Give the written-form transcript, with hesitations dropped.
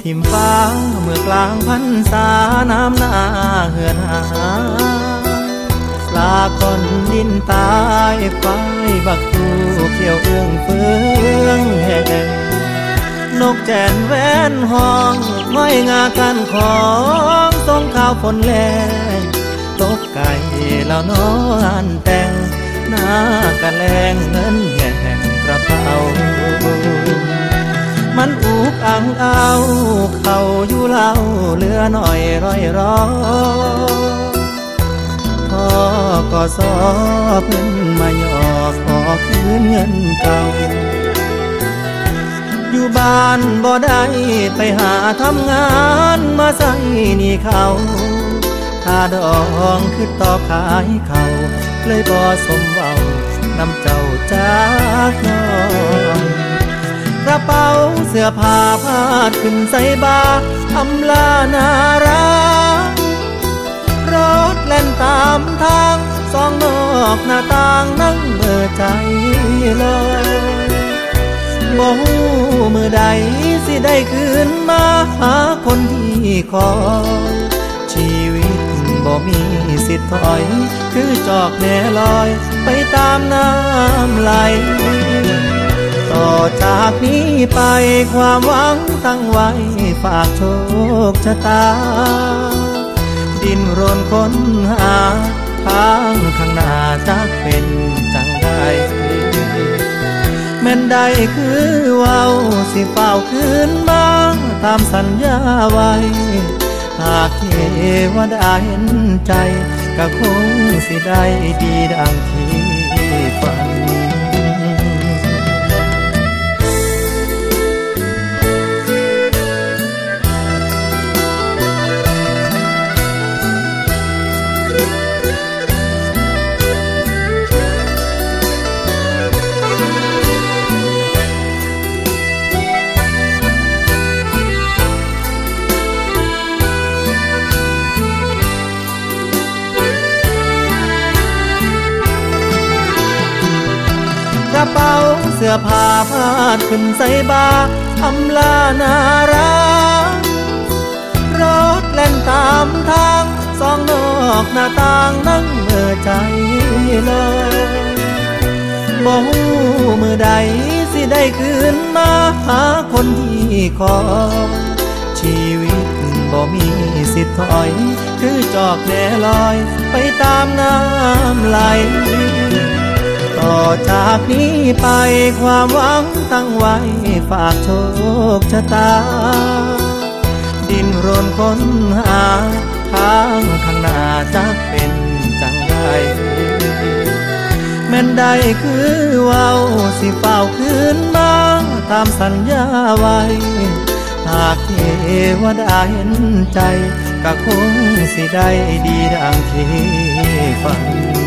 ทิมฟ้าเมื่อกลางพรรษาน้ำหน้าเหือนหาลาคนดินตายควายบักตูเขียวเอื้องเฟืองแห่งนกแจ่นแว่นห้องห้อยงากันของส่งข่าวฝนแลงตกไก่แล้วนอนแต่งหน้ากะแลงเงินแห่งกระเป๋ามันอุกอังเอาเขาอยู่เล่าเหลือหน่อยร้อยร้อพ่อก็สอเพิ่นมาหยอกขอคืนเงินเก่าอยู่บ้านบ่ได้ไปหาทำงานมาใส่หนี้เขาค่าดองคือต่อขายเขาเลยบ่สมเว้านำเจ้าจากน้องกระเป๋าเสื้อผ้าพาดขึ้นใส่บาอำลานารักรถแล่นตามทางสองนอกหน้าต่างนั่งเมื่อใจลอยบ่ฮู้มือใดสิได้คืนมาหาคนที่คอยชีวิตบ่มีสิทธิ์ถอยคือจอกแน่ลอยไปตามน้ำไหลต่อจากนี้ไปความหวังตั้งไว้ฝากโชคชะตาดิ้นรนค้นหาทางข้างหน้าจักเป็นจังใดแม่นใดคือเว้าสิเฝ้าคืนมาตามสัญญาไว้หากเทวดาเห็นใจก็คงสิได้ดีดังที่ฝันกระเป๋าเสื้อผ้าพาดขึ้นใส่บาอำลานารักรถแล่นตามทางสองนอกหน้าต่างนั่งเมื่อใจลอยบ่ฮู้มือใดสิได้คืนมาหาคนที่คอยชีวิตบ่มีสิทธิ์ถอยคือจอกแน่ลอยไปตามน้ำไหลต่อจากนี้ไปความหวังตั้งไว้ฝากโชคชะตาดิ้นรนค้นหาทางข้างหน้าจักเป็นจังใดแม่นใดคือเว้าสิเฝ้าคืนมาตามสัญญาไว้หากเทวดาเห็นใจก็คงสิได้ดีดังที่ฝัน